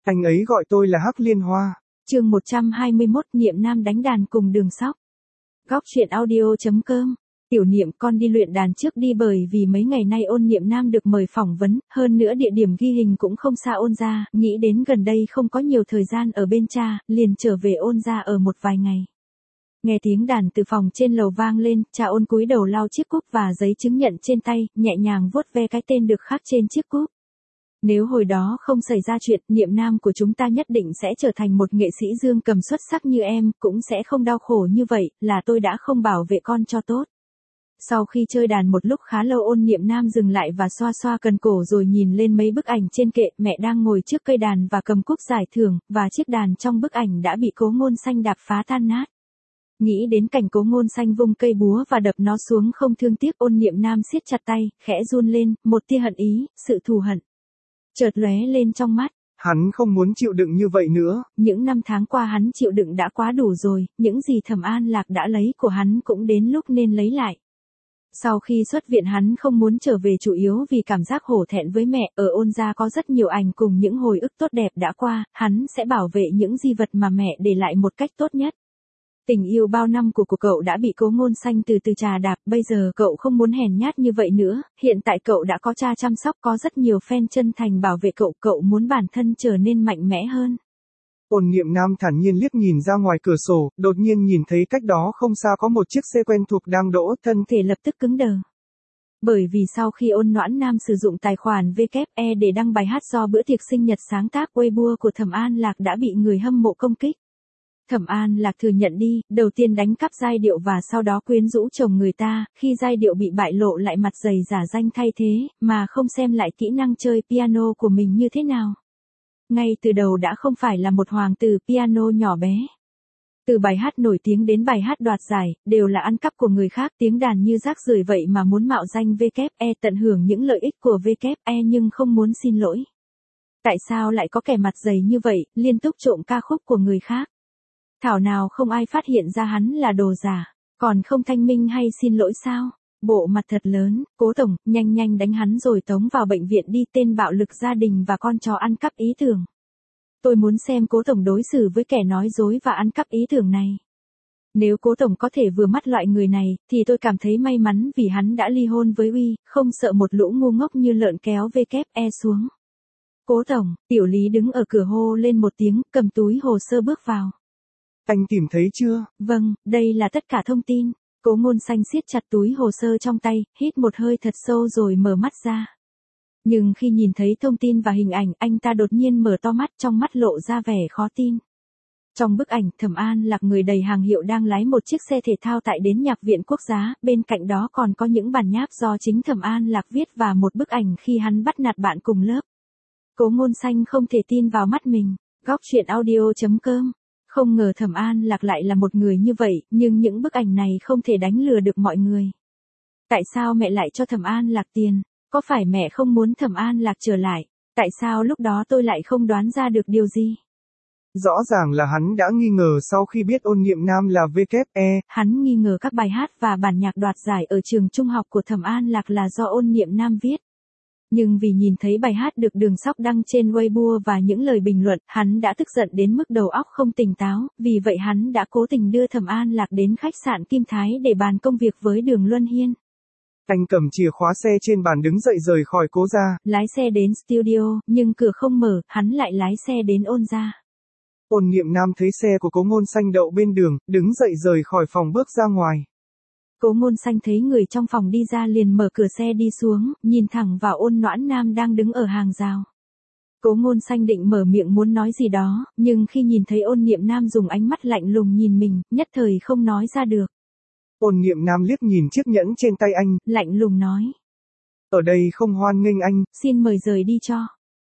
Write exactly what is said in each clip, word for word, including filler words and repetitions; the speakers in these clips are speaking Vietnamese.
Anh ấy gọi tôi là Hắc Liên Hoa. Chương một trăm hai mươi mốt, Niệm Nam đánh đàn cùng Đường Sóc. Góc truyện audio chấm com. Tiểu Niệm, con đi luyện đàn trước đi, bởi vì mấy ngày nay Ôn Niệm Nam được mời phỏng vấn, hơn nữa địa điểm ghi hình cũng không xa Ôn gia, nghĩ đến gần đây không có nhiều thời gian ở bên cha, liền trở về Ôn gia ở một vài ngày. Nghe tiếng đàn từ phòng trên lầu vang lên, cha Ôn cúi đầu lau chiếc cúp và giấy chứng nhận trên tay, nhẹ nhàng vuốt ve cái tên được khắc trên chiếc cúp. Nếu hồi đó không xảy ra chuyện, Niệm Nam của chúng ta nhất định sẽ trở thành một nghệ sĩ dương cầm xuất sắc như em, cũng sẽ không đau khổ như vậy, là tôi đã không bảo vệ con cho tốt. Sau khi chơi đàn một lúc khá lâu, Ôn Niệm Nam dừng lại và xoa xoa cần cổ rồi nhìn lên mấy bức ảnh trên kệ, mẹ đang ngồi trước cây đàn và cầm cúp giải thưởng, và chiếc đàn trong bức ảnh đã bị Cố Ngôn Xanh đạp phá tan nát. Nghĩ đến cảnh Cố Ngôn Xanh vung cây búa và đập nó xuống không thương tiếc, Ôn Niệm Nam siết chặt tay, khẽ run lên, một tia hận ý, sự thù hận chợt lóe lên trong mắt. Hắn không muốn chịu đựng như vậy nữa. Những năm tháng qua hắn chịu đựng đã quá đủ rồi, những gì Thẩm An Lạc đã lấy của hắn cũng đến lúc nên lấy lại. Sau khi xuất viện hắn không muốn trở về chủ yếu vì cảm giác hổ thẹn với mẹ, ở Ôn gia có rất nhiều ảnh cùng những hồi ức tốt đẹp đã qua, hắn sẽ bảo vệ những di vật mà mẹ để lại một cách tốt nhất. Tình yêu bao năm của của cậu đã bị Cố Ngôn Xanh từ từ trà đạp, bây giờ cậu không muốn hèn nhát như vậy nữa, hiện tại cậu đã có cha chăm sóc, có rất nhiều fan chân thành bảo vệ cậu, cậu muốn bản thân trở nên mạnh mẽ hơn. Ôn Niệm Nam thản nhiên liếc nhìn ra ngoài cửa sổ, đột nhiên nhìn thấy cách đó không xa có một chiếc xe quen thuộc đang đỗ, thân thể lập tức cứng đờ. Bởi vì sau khi Ôn Noãn Nam sử dụng tài khoản vê kép e để đăng bài hát do bữa tiệc sinh nhật sáng tác, Weibo của Thẩm An Lạc đã bị người hâm mộ công kích. Thẩm An Lạc thừa nhận đi, đầu tiên đánh cắp giai điệu và sau đó quyến rũ chồng người ta, khi giai điệu bị bại lộ lại mặt dày giả danh thay thế, mà không xem lại kỹ năng chơi piano của mình như thế nào. Ngay từ đầu đã không phải là một hoàng tử piano nhỏ bé. Từ bài hát nổi tiếng đến bài hát đoạt giải, đều là ăn cắp của người khác, tiếng đàn như rác rưởi vậy mà muốn mạo danh vê kép e, tận hưởng những lợi ích của vê kép e nhưng không muốn xin lỗi. Tại sao lại có kẻ mặt dày như vậy, liên tục trộm ca khúc của người khác? Thảo nào không ai phát hiện ra hắn là đồ giả, còn không thanh minh hay xin lỗi sao? Bộ mặt thật lớn, Cố tổng, nhanh nhanh đánh hắn rồi tống vào bệnh viện đi, tên bạo lực gia đình và con chó ăn cắp ý tưởng. Tôi muốn xem Cố tổng đối xử với kẻ nói dối và ăn cắp ý tưởng này. Nếu Cố tổng có thể vừa mắt loại người này, thì tôi cảm thấy may mắn vì hắn đã ly hôn với Uy, không sợ một lũ ngu ngốc như lợn kéo vê kép e xuống. Cố tổng, Tiểu Lý đứng ở cửa hô lên một tiếng, cầm túi hồ sơ bước vào. Anh tìm thấy chưa? Vâng, đây là tất cả thông tin. Cố Ngôn Xanh siết chặt túi hồ sơ trong tay, hít một hơi thật sâu rồi mở mắt ra. Nhưng khi nhìn thấy thông tin và hình ảnh, anh ta đột nhiên mở to mắt, trong mắt lộ ra vẻ khó tin. Trong bức ảnh, Thẩm An Lạc người đầy hàng hiệu đang lái một chiếc xe thể thao tại đến Nhạc viện Quốc gia, bên cạnh đó còn có những bản nháp do chính Thẩm An Lạc viết và một bức ảnh khi hắn bắt nạt bạn cùng lớp. Cố Ngôn Xanh không thể tin vào mắt mình. Góc truyện audio chấm com. Không ngờ Thẩm An Lạc lại là một người như vậy, nhưng những bức ảnh này không thể đánh lừa được mọi người. Tại sao mẹ lại cho Thẩm An Lạc tiền? Có phải mẹ không muốn Thẩm An Lạc trở lại? Tại sao lúc đó tôi lại không đoán ra được điều gì? Rõ ràng là hắn đã nghi ngờ sau khi biết Ôn Niệm Nam là vê kép e. Hắn nghi ngờ các bài hát và bản nhạc đoạt giải ở trường trung học của Thẩm An Lạc là do Ôn Niệm Nam viết. Nhưng vì nhìn thấy bài hát được Đường Sóc đăng trên Weibo và những lời bình luận, hắn đã tức giận đến mức đầu óc không tỉnh táo, vì vậy hắn đã cố tình đưa Thẩm An Lạc đến khách sạn Kim Thái để bàn công việc với Đường Luân Hiên. Anh cầm chìa khóa xe trên bàn đứng dậy rời khỏi Cố gia. Lái xe đến studio, nhưng cửa không mở, hắn lại lái xe đến Ôn gia. Ôn Niệm Nam thấy xe của Cố Ngôn Xanh đậu bên đường, đứng dậy rời khỏi phòng bước ra ngoài. Cố Ngôn Xanh thấy người trong phòng đi ra liền mở cửa xe đi xuống, nhìn thẳng vào Ôn Noãn Nam đang đứng ở hàng rào. Cố Ngôn Xanh định mở miệng muốn nói gì đó, nhưng khi nhìn thấy Ôn Niệm Nam dùng ánh mắt lạnh lùng nhìn mình, nhất thời không nói ra được. Ôn Niệm Nam liếc nhìn chiếc nhẫn trên tay anh, lạnh lùng nói. Ở đây không hoan nghênh anh. Xin mời rời đi cho.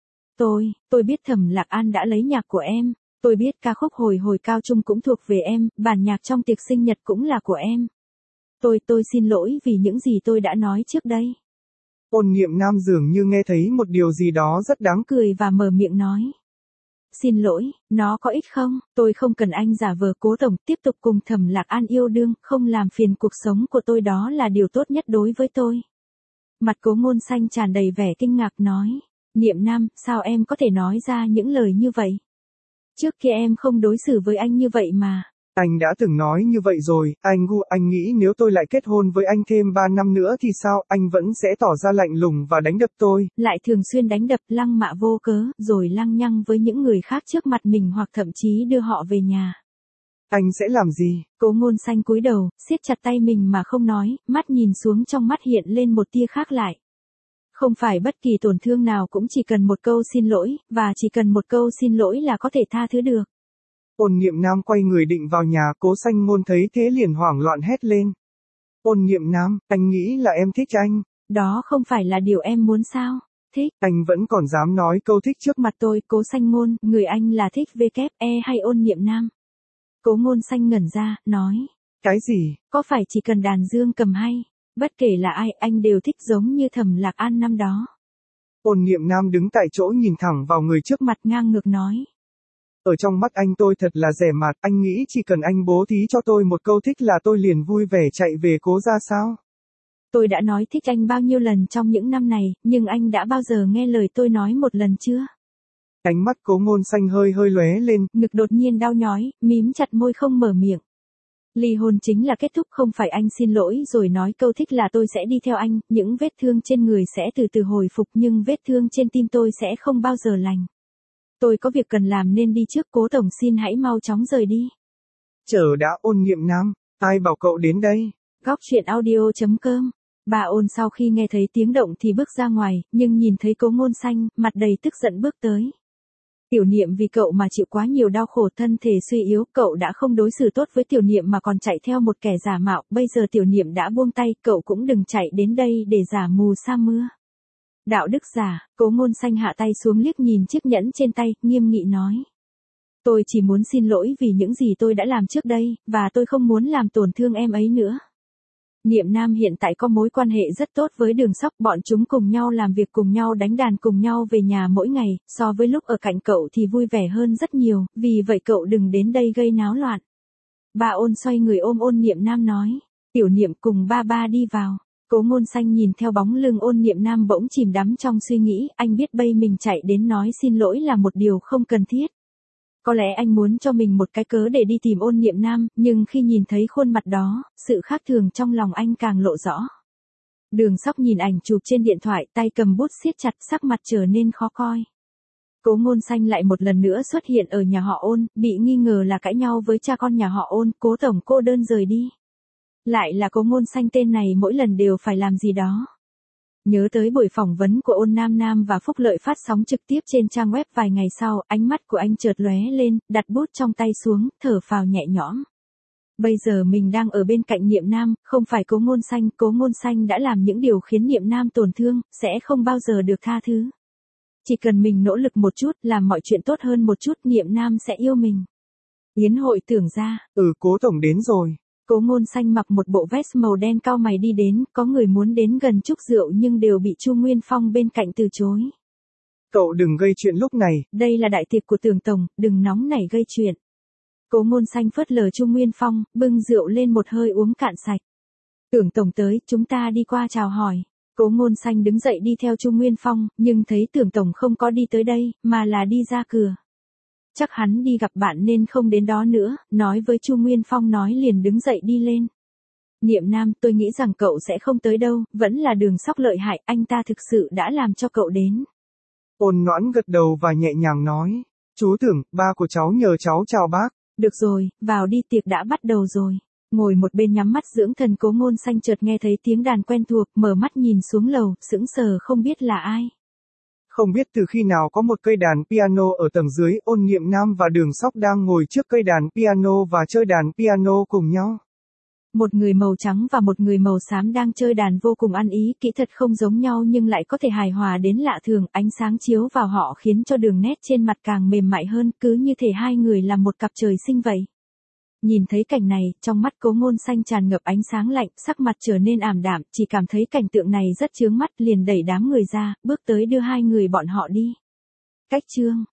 Tôi, tôi biết Thẩm Lạc An đã lấy nhạc của em, tôi biết ca khúc hồi hồi cao trung cũng thuộc về em, bản nhạc trong tiệc sinh nhật cũng là của em. Tôi, tôi xin lỗi vì những gì tôi đã nói trước đây. Ôn Niệm Nam dường như nghe thấy một điều gì đó rất đáng cười và mở miệng nói. Xin lỗi, nó có ít không, tôi không cần anh giả vờ. Cố tổng, tiếp tục cùng Thẩm Lạc An yêu đương, không làm phiền cuộc sống của tôi, đó là điều tốt nhất đối với tôi. Mặt Cố Ngôn Xanh tràn đầy vẻ kinh ngạc nói. Niệm Nam, sao em có thể nói ra những lời như vậy? Trước kia em không đối xử với anh như vậy mà. Anh đã từng nói như vậy rồi, anh Gu, anh nghĩ nếu tôi lại kết hôn với anh thêm ba năm nữa thì sao, anh vẫn sẽ tỏ ra lạnh lùng và đánh đập tôi. Lại thường xuyên đánh đập lăng mạ vô cớ, rồi lăng nhăng với những người khác trước mặt mình hoặc thậm chí đưa họ về nhà. Anh sẽ làm gì? Cố Ngôn Xanh cúi đầu, siết chặt tay mình mà không nói, mắt nhìn xuống trong mắt hiện lên một tia khác lại. Không phải bất kỳ tổn thương nào cũng chỉ cần một câu xin lỗi, và chỉ cần một câu xin lỗi là có thể tha thứ được. Ôn Niệm Nam quay người định vào nhà, Cố Xanh Ngôn thấy thế liền hoảng loạn hét lên. Ôn Niệm Nam, anh nghĩ là em thích anh. Đó không phải là điều em muốn sao? Thích. Anh vẫn còn dám nói câu thích trước mặt tôi. Cố Xanh Ngôn, người anh là thích vê kép e hay Ôn Niệm Nam? Cố Ngôn Xanh ngẩn ra, nói. Cái gì? Có phải chỉ cần đàn dương cầm hay? Bất kể là ai, anh đều thích giống như Thẩm Lạc An năm đó. Ôn Niệm Nam đứng tại chỗ nhìn thẳng vào người trước mặt ngang ngược nói. Ở trong mắt anh tôi thật là rẻ mạt, anh nghĩ chỉ cần anh bố thí cho tôi một câu thích là tôi liền vui vẻ chạy về Cố gia sao? Tôi đã nói thích anh bao nhiêu lần trong những năm này, nhưng anh đã bao giờ nghe lời tôi nói một lần chưa? Ánh mắt Cố Ngôn Xanh hơi hơi lóe lên, ngực đột nhiên đau nhói, mím chặt môi không mở miệng. Ly hôn chính là kết thúc, không phải anh xin lỗi rồi nói câu thích là tôi sẽ đi theo anh, những vết thương trên người sẽ từ từ hồi phục nhưng vết thương trên tim tôi sẽ không bao giờ lành. Tôi có việc cần làm nên đi trước, Cố tổng xin hãy mau chóng rời đi. Chờ đã. Ôn Niệm Nam, ai bảo cậu đến đây? Góc truyện audio chấm com. Bà Ôn sau khi nghe thấy tiếng động thì bước ra ngoài, nhưng nhìn thấy Cố Ngôn Xanh, mặt đầy tức giận bước tới. Tiểu Niệm vì cậu mà chịu quá nhiều đau khổ, thân thể suy yếu, cậu đã không đối xử tốt với Tiểu Niệm mà còn chạy theo một kẻ giả mạo, bây giờ Tiểu Niệm đã buông tay, cậu cũng đừng chạy đến đây để giả mù sa mưa. Đạo đức giả. Cố Ngôn Xanh hạ tay xuống liếc nhìn chiếc nhẫn trên tay, nghiêm nghị nói. Tôi chỉ muốn xin lỗi vì những gì tôi đã làm trước đây, và tôi không muốn làm tổn thương em ấy nữa. Niệm Nam hiện tại có mối quan hệ rất tốt với Đường Sóc, bọn chúng cùng nhau làm việc, cùng nhau đánh đàn, cùng nhau về nhà mỗi ngày, so với lúc ở cạnh cậu thì vui vẻ hơn rất nhiều, vì vậy cậu đừng đến đây gây náo loạn. Bà Ôn xoay người ôm Ôn Niệm Nam nói. Tiểu Niệm cùng ba ba đi vào. Cố Ngôn Xanh nhìn theo bóng lưng Ôn Niệm Nam bỗng chìm đắm trong suy nghĩ, anh biết bây mình chạy đến nói xin lỗi là một điều không cần thiết. Có lẽ anh muốn cho mình một cái cớ để đi tìm Ôn Niệm Nam, nhưng khi nhìn thấy khuôn mặt đó, sự khác thường trong lòng anh càng lộ rõ. Đường Sóc nhìn ảnh chụp trên điện thoại, tay cầm bút siết chặt, sắc mặt trở nên khó coi. Cố Ngôn Xanh lại một lần nữa xuất hiện ở nhà họ Ôn, bị nghi ngờ là cãi nhau với cha con nhà họ Ôn, Cố tổng cô đơn rời đi. Lại là Cố Ngôn Xanh, tên này mỗi lần đều phải làm gì đó. Nhớ tới buổi phỏng vấn của Ôn Nam Nam và Phúc Lợi phát sóng trực tiếp trên trang web vài ngày sau, ánh mắt của anh chợt lóe lên, đặt bút trong tay xuống, thở phào nhẹ nhõm. Bây giờ mình đang ở bên cạnh Niệm Nam, không phải Cố Ngôn Xanh, Cố Ngôn Xanh đã làm những điều khiến Niệm Nam tổn thương, sẽ không bao giờ được tha thứ. Chỉ cần mình nỗ lực một chút, làm mọi chuyện tốt hơn một chút, Niệm Nam sẽ yêu mình. Yến hội tưởng ra. Ừ, Cố tổng đến rồi. Cố Ngôn Xanh mặc một bộ vest màu đen cao mày đi đến, có người muốn đến gần chúc rượu nhưng đều bị Chu Nguyên Phong bên cạnh từ chối. Cậu đừng gây chuyện lúc này. Đây là đại tiệc của Tưởng tổng, đừng nóng nảy gây chuyện. Cố Ngôn Xanh phớt lờ Chu Nguyên Phong, bưng rượu lên một hơi uống cạn sạch. Tưởng tổng tới, chúng ta đi qua chào hỏi. Cố Ngôn Xanh đứng dậy đi theo Chu Nguyên Phong, nhưng thấy Tưởng tổng không có đi tới đây, mà là đi ra cửa. Chắc hắn đi gặp bạn nên không đến đó nữa, nói với Chu Nguyên Phong nói liền đứng dậy đi lên. Niệm Nam, tôi nghĩ rằng cậu sẽ không tới đâu, vẫn là Đường Sóc lợi hại, anh ta thực sự đã làm cho cậu đến. Ôn Noãn gật đầu và nhẹ nhàng nói, chú Tưởng, ba của cháu nhờ cháu chào bác. Được rồi, vào đi, tiệc đã bắt đầu rồi. Ngồi một bên nhắm mắt dưỡng thần, Cố Ngôn Xanh chợt nghe thấy tiếng đàn quen thuộc, mở mắt nhìn xuống lầu, sững sờ không biết là ai. Không biết từ khi nào có một cây đàn piano ở tầng dưới, Ôn Niệm Nam và Đường Sóc đang ngồi trước cây đàn piano và chơi đàn piano cùng nhau. Một người màu trắng và một người màu xám đang chơi đàn vô cùng ăn ý, kỹ thuật không giống nhau nhưng lại có thể hài hòa đến lạ thường, ánh sáng chiếu vào họ khiến cho đường nét trên mặt càng mềm mại hơn, cứ như thể hai người là một cặp trời sinh vậy. Nhìn thấy cảnh này, trong mắt Cố Ngôn Xanh tràn ngập ánh sáng lạnh, sắc mặt trở nên ảm đạm, chỉ cảm thấy cảnh tượng này rất chướng mắt, liền đẩy đám người ra, bước tới đưa hai người bọn họ đi. Cách chương